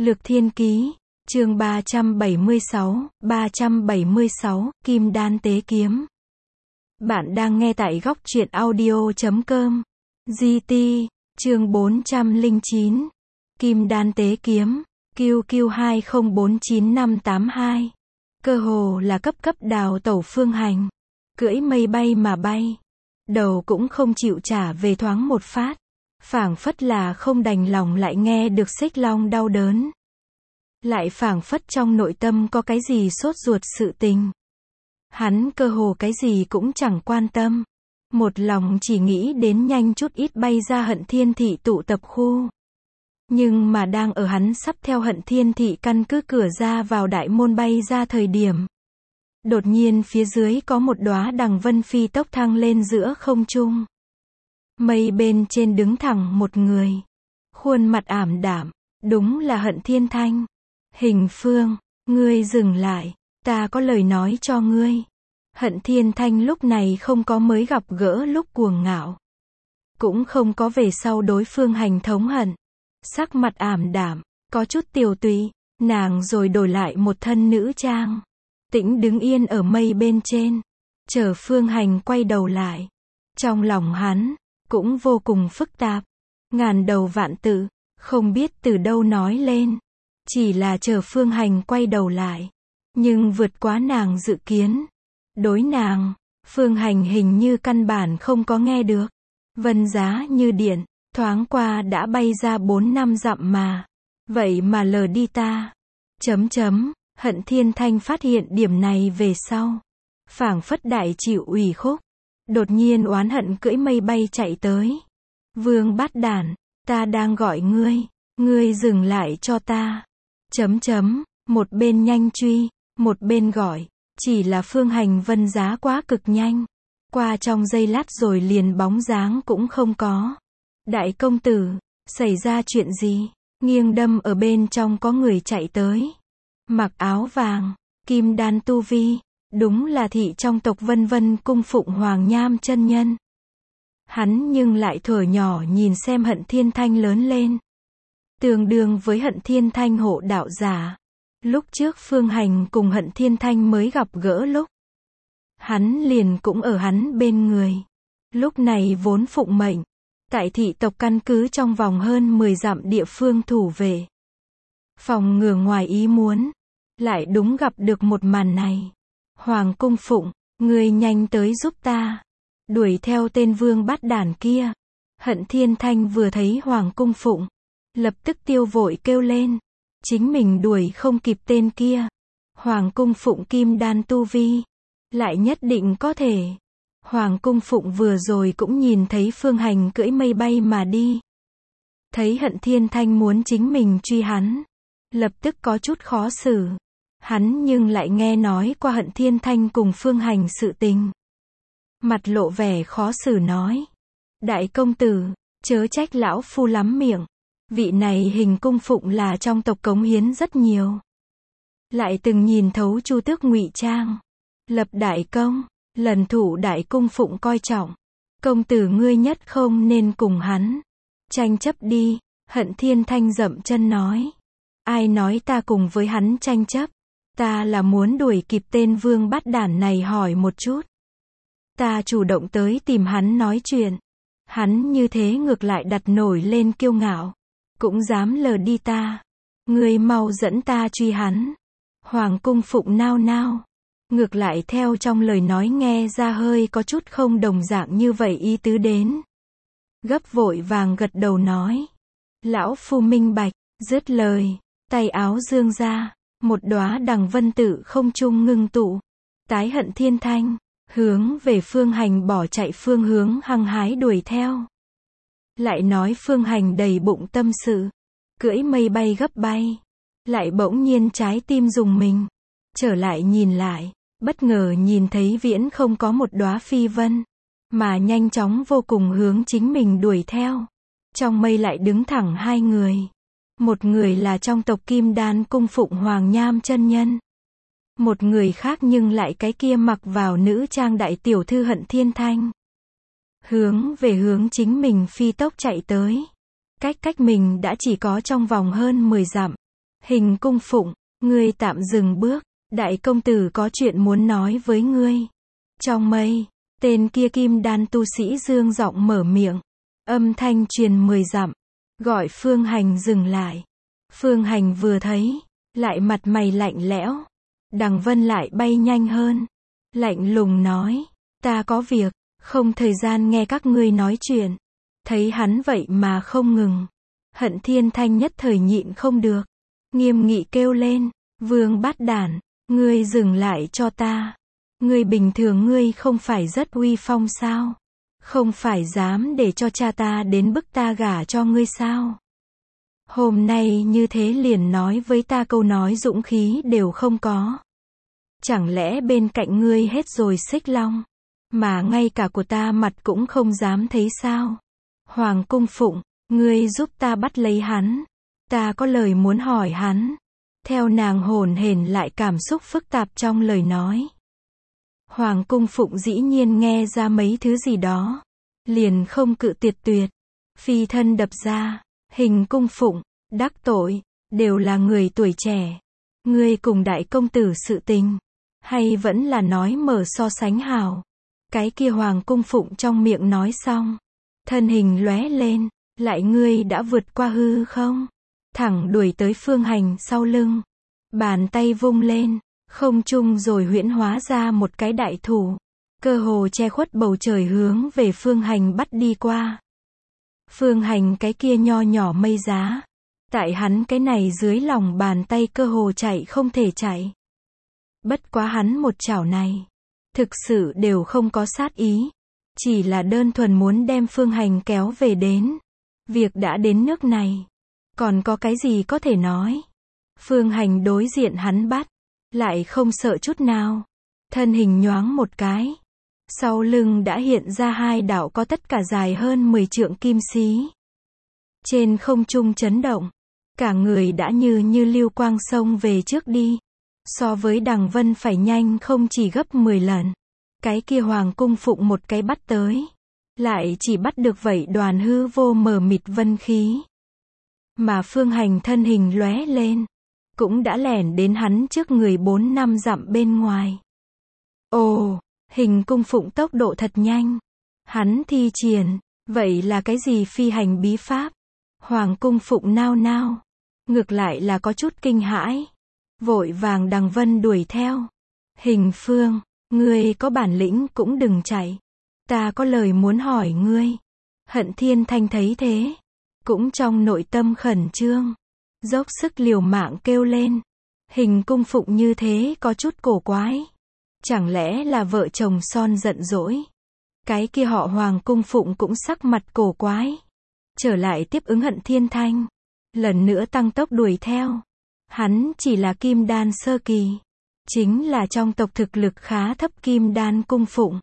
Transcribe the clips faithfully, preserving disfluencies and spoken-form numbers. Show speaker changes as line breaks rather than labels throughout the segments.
Lược Thiên Ký, chương ba trăm bảy mươi sáu, ba trăm bảy mươi sáu, Kim Đan Tế Kiếm. Bạn đang nghe tại góc truyện audio chấm com. giê tê, chương bốn trăm lẻ chín. Kim Đan Tế Kiếm, Q Q hai không bốn chín năm tám hai. Cơ hồ là cấp cấp đào tẩu Phương Hành. Cưỡi mây bay mà bay. Đầu cũng không chịu trả về thoáng một phát. Phảng phất là không đành lòng lại nghe được xích long đau đớn. Lại phảng phất trong nội tâm có cái gì sốt ruột sự tình. Hắn cơ hồ cái gì cũng chẳng quan tâm. Một lòng chỉ nghĩ đến nhanh chút ít bay ra Hận Thiên Thị tụ tập khu. Nhưng mà đang ở hắn sắp theo Hận Thiên Thị căn cứ cửa ra vào đại môn bay ra thời điểm. Đột nhiên phía dưới có một đóa đằng vân phi tốc thăng lên giữa không trung. Mây bên trên đứng thẳng một người. Khuôn mặt ảm đạm, đúng là Hận Thiên Thanh. Hình Phương, ngươi dừng lại, ta có lời nói cho ngươi. Hận Thiên Thanh lúc này không có mới gặp gỡ lúc cuồng ngạo. Cũng không có về sau đối phương hành thống hận. Sắc mặt ảm đạm, có chút tiều tụy, nàng rồi đổi lại một thân nữ trang. Tĩnh đứng yên ở mây bên trên. Chờ Phương Hành quay đầu lại. Trong lòng hắn, cũng vô cùng phức tạp. Ngàn đầu vạn tự, không biết từ đâu nói lên. Chỉ là chờ Phương Hành quay đầu lại. Nhưng vượt quá nàng dự kiến. Đối nàng, Phương Hành hình như căn bản không có nghe được. Vân giá như điện, thoáng qua đã bay ra bốn năm dặm mà. Vậy mà lờ đi ta. Chấm chấm, Hận Thiên Thanh phát hiện điểm này về sau. Phảng phất đại chịu ủy khúc. Đột nhiên oán hận cưỡi mây bay chạy tới. Vương Bát Đản, ta đang gọi ngươi. Ngươi dừng lại cho ta. Chấm chấm, một bên nhanh truy, một bên gọi. Chỉ là Phương Hành vân giá quá cực nhanh. Qua trong giây lát rồi liền bóng dáng cũng không có. Đại công tử, xảy ra chuyện gì? Nghiêng đâm ở bên trong có người chạy tới. Mặc áo vàng, kim đan tu vi. Đúng là thị trong tộc Vân Vân cung phụng Hoàng Nham chân nhân. Hắn nhưng lại thuở nhỏ nhìn xem Hận Thiên Thanh lớn lên. Tương đương với Hận Thiên Thanh hộ đạo giả. Lúc trước Phương Hành cùng Hận Thiên Thanh mới gặp gỡ lúc. Hắn liền cũng ở hắn bên người. Lúc này vốn phụng mệnh. Tại thị tộc căn cứ trong vòng hơn mười dặm địa phương thủ vệ. Phòng ngừa ngoài ý muốn. Lại đúng gặp được một màn này. Hoàng cung phụng, ngươi nhanh tới giúp ta. Đuổi theo tên Vương Bát Đản kia. Hận Thiên Thanh vừa thấy Hoàng cung phụng. Lập tức tiêu vội kêu lên. Chính mình đuổi không kịp tên kia. Hoàng cung phụng kim đan tu vi. Lại nhất định có thể. Hoàng cung phụng vừa rồi cũng nhìn thấy Phương Hành cưỡi mây bay mà đi. Thấy Hận Thiên Thanh muốn chính mình truy hắn. Lập tức có chút khó xử. Hắn nhưng lại nghe nói qua Hận Thiên Thanh cùng Phương Hành sự tình. Mặt lộ vẻ khó xử nói. Đại công tử, chớ trách lão phu lắm miệng. Vị này hình cung phụng là trong tộc cống hiến rất nhiều. Lại từng nhìn thấu Chu Tước ngụy trang. Lập đại công, lần thủ đại cung phụng coi trọng. Công tử ngươi nhất không nên cùng hắn. Tranh chấp đi, Hận Thiên Thanh dậm chân nói. Ai nói ta cùng với hắn tranh chấp. Ta là muốn đuổi kịp tên Vương Bát Đản này hỏi một chút. Ta chủ động tới tìm hắn nói chuyện. Hắn như thế ngược lại đặt nổi lên kiêu ngạo. Cũng dám lờ đi ta. Ngươi mau dẫn ta truy hắn. Hoàng cung phụng nao nao. Ngược lại theo trong lời nói nghe ra hơi có chút không đồng dạng như vậy ý tứ đến. Gấp vội vàng gật đầu nói. Lão phu minh bạch, dứt lời. Tay áo dương ra. Một đóa đằng vân tự không trung ngưng tụ. Tái Hận Thiên Thanh. Hướng về Phương Hành bỏ chạy phương hướng hăng hái đuổi theo. Lại nói Phương Hành đầy bụng tâm sự. Cưỡi mây bay gấp bay. Lại bỗng nhiên trái tim rùng mình. Trở lại nhìn lại. Bất ngờ nhìn thấy viễn không có một đóa phi vân. Mà nhanh chóng vô cùng hướng chính mình đuổi theo. Trong mây lại đứng thẳng hai người. Một người là trong tộc Kim Đan cung phụng Hoàng Nham chân nhân. Một người khác nhưng lại cái kia mặc vào nữ trang đại tiểu thư Hận Thiên Thanh. Hướng về hướng chính mình phi tốc chạy tới. Cách cách mình đã chỉ có trong vòng hơn mười dặm. Hình cung phụng, ngươi tạm dừng bước, đại công tử có chuyện muốn nói với ngươi. Trong mây, tên kia kim đan tu sĩ dương giọng mở miệng, âm thanh truyền mười dặm, gọi Phương Hành dừng lại. Phương Hành vừa thấy, lại mặt mày lạnh lẽo. Đằng Vân lại bay nhanh hơn, lạnh lùng nói, ta có việc, không thời gian nghe các ngươi nói chuyện. Thấy hắn vậy mà không ngừng, Hận Thiên Thanh nhất thời nhịn không được, nghiêm nghị kêu lên, Vương Bát Đản, ngươi dừng lại cho ta. Ngươi bình thường ngươi không phải rất uy phong sao? Không phải dám để cho cha ta đến bức ta gả cho ngươi sao? Hôm nay như thế liền nói với ta câu nói dũng khí đều không có. Chẳng lẽ bên cạnh ngươi hết rồi Xích Long, mà ngay cả của ta mặt cũng không dám thấy sao? Hoàng cung phụng, ngươi giúp ta bắt lấy hắn. Ta có lời muốn hỏi hắn. Theo nàng hồn hển lại cảm xúc phức tạp trong lời nói. Hoàng cung phụng dĩ nhiên nghe ra mấy thứ gì đó. Liền không cự tuyệt tuyệt. Phi thân đập ra. Hình cung phụng, đắc tội, đều là người tuổi trẻ. Ngươi cùng đại công tử sự tình. Hay vẫn là nói mở so sánh hào. Cái kia hoàng cung phụng trong miệng nói xong. Thân hình lóe lên. Lại ngươi đã vượt qua hư không? Thẳng đuổi tới Phương Hành sau lưng. Bàn tay vung lên. Không trung rồi huyễn hóa ra một cái đại thủ. Cơ hồ che khuất bầu trời hướng về Phương Hành bắt đi qua. Phương Hành cái kia nho nhỏ mây giá. Tại hắn cái này dưới lòng bàn tay cơ hồ chạy không thể chạy. Bất quá hắn một chảo này. Thực sự đều không có sát ý. Chỉ là đơn thuần muốn đem Phương Hành kéo về đến. Việc đã đến nước này. Còn có cái gì có thể nói. Phương Hành đối diện hắn bắt. Lại không sợ chút nào. Thân hình nhoáng một cái. Sau lưng đã hiện ra hai đạo có tất cả dài hơn mười trượng kim xí. Trên không trung chấn động. Cả người đã như như lưu quang xông về trước đi. So với Đằng Vân phải nhanh không chỉ gấp mười lần. Cái kia hoàng cung phụng một cái bắt tới. Lại chỉ bắt được vậy đoàn hư vô mờ mịt vân khí. Mà Phương Hành thân hình lóe lên. Cũng đã lẻn đến hắn trước người bốn năm dặm bên ngoài. Ồ, hình cung phụng tốc độ thật nhanh. Hắn thi triển, vậy là cái gì phi hành bí pháp? Hoàng cung phụng nao nao. Ngược lại là có chút kinh hãi. Vội vàng Đằng Vân đuổi theo. Hình Phương, ngươi có bản lĩnh cũng đừng chạy. Ta có lời muốn hỏi ngươi. Hận Thiên Thanh thấy thế. Cũng trong nội tâm khẩn trương. Dốc sức liều mạng kêu lên. Hình cung phụng như thế có chút cổ quái. Chẳng lẽ là vợ chồng son giận dỗi. Cái kia họ Hoàng cung phụng cũng sắc mặt cổ quái. Trở lại tiếp ứng Hận Thiên Thanh. Lần nữa tăng tốc đuổi theo. Hắn chỉ là kim đan sơ kỳ. Chính là trong tộc thực lực khá thấp kim đan cung phụng.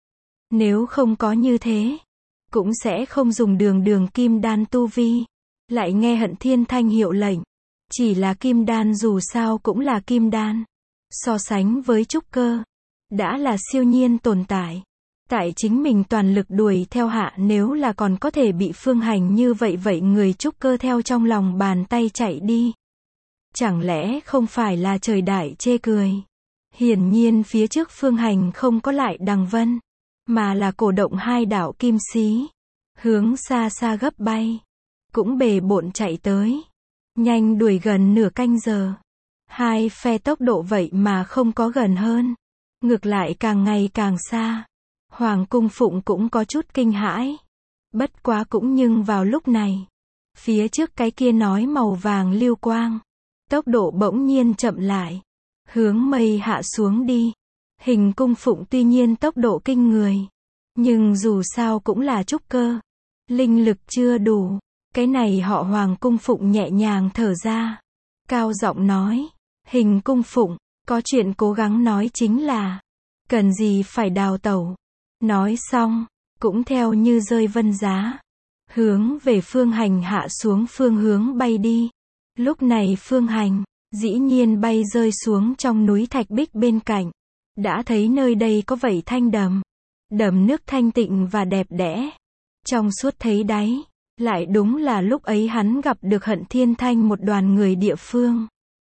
Nếu không có như thế. Cũng sẽ không dùng đường đường kim đan tu vi. Lại nghe Hận Thiên Thanh hiệu lệnh. Chỉ là kim đan dù sao cũng là kim đan. So sánh với trúc cơ. Đã là siêu nhiên tồn tại. Tại chính mình toàn lực đuổi theo hạ nếu là còn có thể bị Phương Hành như vậy vậy người trúc cơ theo trong lòng bàn tay chạy đi. Chẳng lẽ không phải là trời đại chê cười. Hiển nhiên phía trước Phương Hành không có lại Đằng Vân. Mà là cổ động hai đạo kim xí. Hướng xa xa gấp bay. Cũng bề bộn chạy tới. Nhanh đuổi gần nửa canh giờ. Hai phe tốc độ vậy mà không có gần hơn. Ngược lại càng ngày càng xa. Hoàng cung phụng cũng có chút kinh hãi. Bất quá cũng nhưng vào lúc này. Phía trước cái kia nói màu vàng lưu quang. Tốc độ bỗng nhiên chậm lại. Hướng mây hạ xuống đi. Hình cung phụng tuy nhiên tốc độ kinh người. Nhưng dù sao cũng là trúc cơ. Linh lực chưa đủ. Cái này họ Hoàng cung phụng nhẹ nhàng thở ra. Cao giọng nói. Hình cung phụng, có chuyện cố gắng nói chính là. Cần gì phải đào tẩu. Nói xong, cũng theo như rơi vân giá. Hướng về Phương Hành hạ xuống phương hướng bay đi. Lúc này Phương Hành, dĩ nhiên bay rơi xuống trong núi thạch bích bên cạnh. Đã thấy nơi đây có vậy thanh đầm. Đầm nước thanh tịnh và đẹp đẽ. Trong suốt thấy đáy. Lại đúng là lúc ấy hắn gặp được Hận Thiên Thanh một đoàn người địa phương.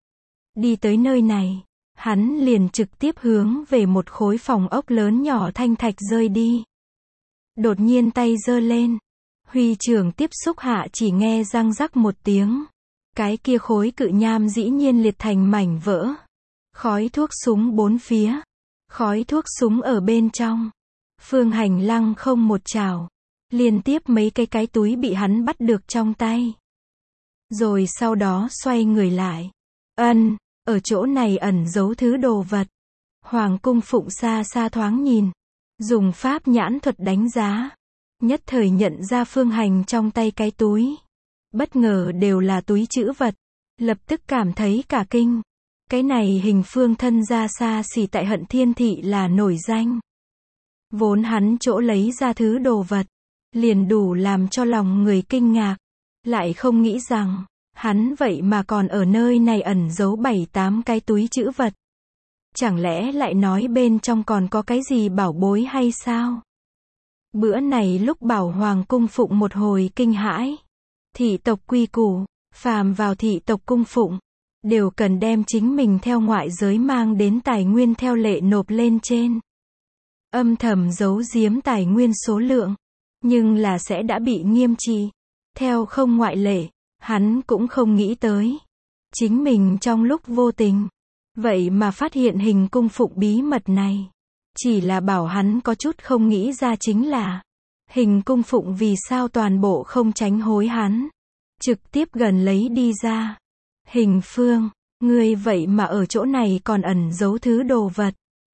Đi tới nơi này, hắn liền trực tiếp hướng về một khối phòng ốc lớn nhỏ thanh thạch rơi đi. Đột nhiên tay giơ lên, huy trưởng tiếp xúc hạ chỉ nghe răng rắc một tiếng. Cái kia khối cự nham dĩ nhiên liệt thành mảnh vỡ. Khói thuốc súng bốn phía. Khói thuốc súng ở bên trong. Phương Hành lăng không một chảo. Liên tiếp mấy cái cái túi bị hắn bắt được trong tay. Rồi sau đó xoay người lại. Ân, ở chỗ này ẩn giấu thứ đồ vật. Hoàng Cung Phụng xa xa thoáng nhìn. Dùng pháp nhãn thuật đánh giá. Nhất thời nhận ra Phương Hành trong tay cái túi. Bất ngờ đều là túi trữ vật. Lập tức cảm thấy cả kinh. Cái này hình phương thân ra xa xỉ tại Hận Thiên Thị là nổi danh. Vốn hắn chỗ lấy ra thứ đồ vật. Liền đủ làm cho lòng người kinh ngạc. Lại không nghĩ rằng, hắn vậy mà còn ở nơi này ẩn giấu bảy tám cái túi trữ vật. Chẳng lẽ lại nói bên trong còn có cái gì bảo bối hay sao? Bữa này lúc bảo Hoàng Cung Phụng một hồi kinh hãi. Thị tộc quy củ, phàm vào thị tộc cung phụng, đều cần đem chính mình theo ngoại giới mang đến tài nguyên theo lệ nộp lên trên. Âm thầm giấu giếm tài nguyên số lượng, nhưng là sẽ đã bị nghiêm trị. Theo không ngoại lệ, hắn cũng không nghĩ tới. Chính mình trong lúc vô tình, vậy mà phát hiện hình cung phụng bí mật này. Chỉ là bảo hắn có chút không nghĩ ra chính là, hình cung phụng vì sao toàn bộ không tránh hối hắn. Trực tiếp gần lấy đi ra. Hình Phương, ngươi vậy mà ở chỗ này còn ẩn giấu thứ đồ vật.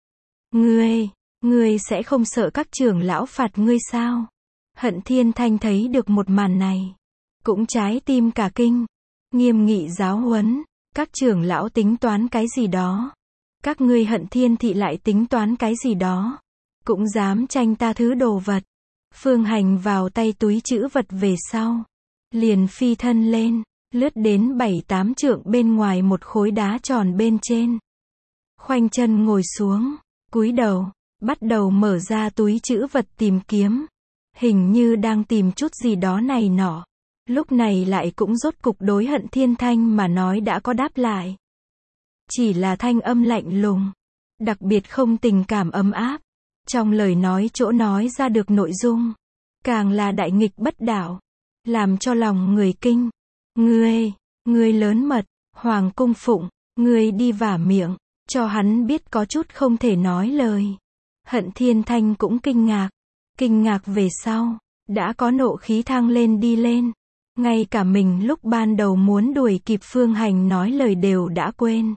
Ngươi, ngươi sẽ không sợ các trưởng lão phạt ngươi sao? Hận Thiên Thanh thấy được một màn này. Cũng trái tim cả kinh. Nghiêm nghị giáo huấn. Các trưởng lão tính toán cái gì đó. Các ngươi Hận Thiên Thị lại tính toán cái gì đó. Cũng dám tranh ta thứ đồ vật. Phương Hành vào tay túi trữ vật về sau. Liền phi thân lên. Lướt đến bảy tám trượng bên ngoài một khối đá tròn bên trên. Khoanh chân ngồi xuống. Cúi đầu. Bắt đầu mở ra túi trữ vật tìm kiếm. Hình như đang tìm chút gì đó này nọ. Lúc này lại cũng rốt cục đối Hận Thiên Thanh mà nói đã có đáp lại. Chỉ là thanh âm lạnh lùng. Đặc biệt không tình cảm ấm áp. Trong lời nói chỗ nói ra được nội dung. Càng là đại nghịch bất đạo. Làm cho lòng người kinh. Ngươi, ngươi lớn mật, Hoàng Cung Phụng, ngươi đi vả miệng. Cho hắn biết có chút không thể nói lời. Hận Thiên Thanh cũng kinh ngạc. Kinh ngạc về sau. Đã có nộ khí thăng lên đi lên. Ngay cả mình lúc ban đầu muốn đuổi kịp Phương Hành nói lời đều đã quên.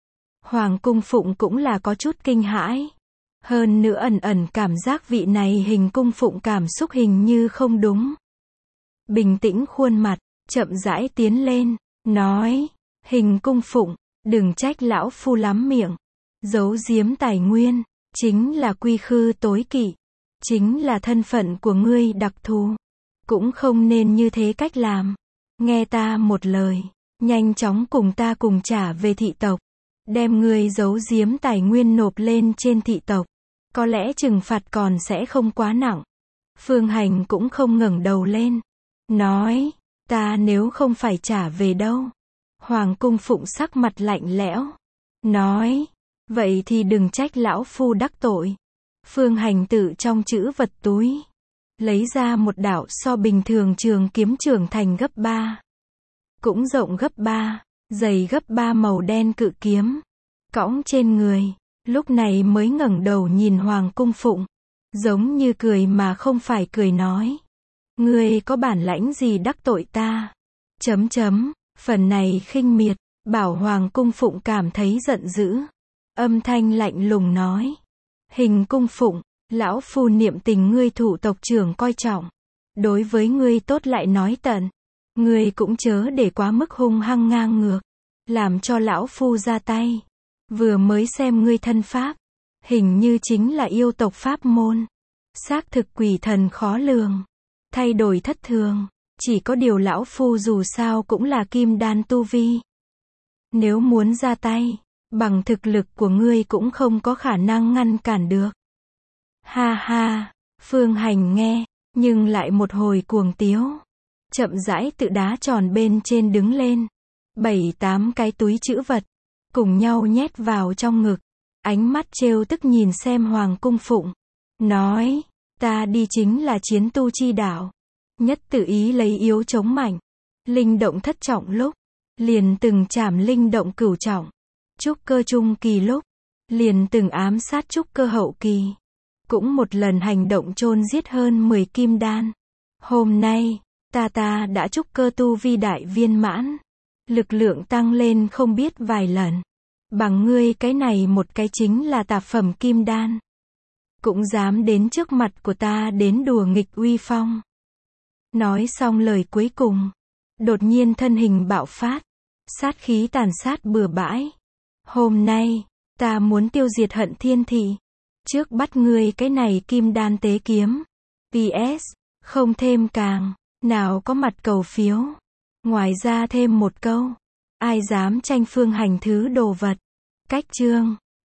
Hoàng Cung Phụng cũng là có chút kinh hãi. Hơn nữa ẩn ẩn cảm giác vị này hình cung phụng cảm xúc hình như không đúng. Bình tĩnh khuôn mặt, chậm rãi tiến lên, nói, hình cung phụng, đừng trách lão phu lắm miệng. Giấu giếm tài nguyên, chính là quy khư tối kỵ. Chính là thân phận của ngươi đặc thù. Cũng không nên như thế cách làm. Nghe ta một lời, nhanh chóng cùng ta cùng trả về thị tộc. Đem ngươi giấu giếm tài nguyên nộp lên trên thị tộc. Có lẽ trừng phạt còn sẽ không quá nặng. Phương Hành cũng không ngẩng đầu lên. Nói, ta nếu không phải trả về đâu. Hoàng Cung Phụng sắc mặt lạnh lẽo. Nói, vậy thì đừng trách lão phu đắc tội. Phương Hành tự trong chữ vật túi. Lấy ra một đạo so bình thường trường kiếm trưởng thành gấp ba. Cũng rộng gấp ba, dày gấp ba màu đen cự kiếm. Cõng trên người. Lúc này mới ngẩng đầu nhìn Hoàng Cung Phụng. Giống như cười mà không phải cười nói. Ngươi có bản lãnh gì đắc tội ta? Chấm chấm, phần này khinh miệt, bảo Hoàng Cung Phụng cảm thấy giận dữ. Âm thanh lạnh lùng nói. Hình Cung Phụng, lão phu niệm tình ngươi thủ tộc trưởng coi trọng. Đối với ngươi tốt lại nói tận. Ngươi cũng chớ để quá mức hung hăng ngang ngược. Làm cho lão phu ra tay. Vừa mới xem ngươi thân pháp. Hình như chính là yêu tộc pháp môn. Xác thực quỷ thần khó lường. Thay đổi thất thường. Chỉ có điều lão phu dù sao cũng là kim đan tu vi. Nếu muốn ra tay, bằng thực lực của ngươi cũng không có khả năng ngăn cản được. Ha ha, Phương Hành nghe, nhưng lại một hồi cuồng tiếu. chậm rãi tự đá tròn bên trên đứng lên. Bảy tám cái túi trữ vật, cùng nhau nhét vào trong ngực. Ánh mắt trêu tức nhìn xem Hoàng Cung Phụng. Nói, ta đi chính là chiến tu chi đạo. Nhất tự ý lấy yếu chống mạnh. Linh động thất trọng lúc, liền từng chảm linh động cửu trọng. Trúc cơ trung kỳ lúc, liền từng ám sát trúc cơ hậu kỳ. Cũng một lần hành động chôn giết hơn mười kim đan. Hôm nay, ta ta đã trúc cơ tu vi đại viên mãn. Lực lượng tăng lên không biết vài lần. Bằng ngươi cái này một cái chính là tạp phẩm kim đan. Cũng dám đến trước mặt của ta đến đùa nghịch uy phong. Nói xong lời cuối cùng. Đột nhiên thân hình bạo phát. Sát khí tàn sát bừa bãi. Hôm nay, ta muốn tiêu diệt Hận Thiên Thị. Trước bắt ngươi cái này kim đan tế kiếm. pê ét. Không thêm càng. Nào có mặt cầu phiếu. Ngoài ra thêm một câu. Ai dám tranh phương hành thứ đồ vật. Cách chương.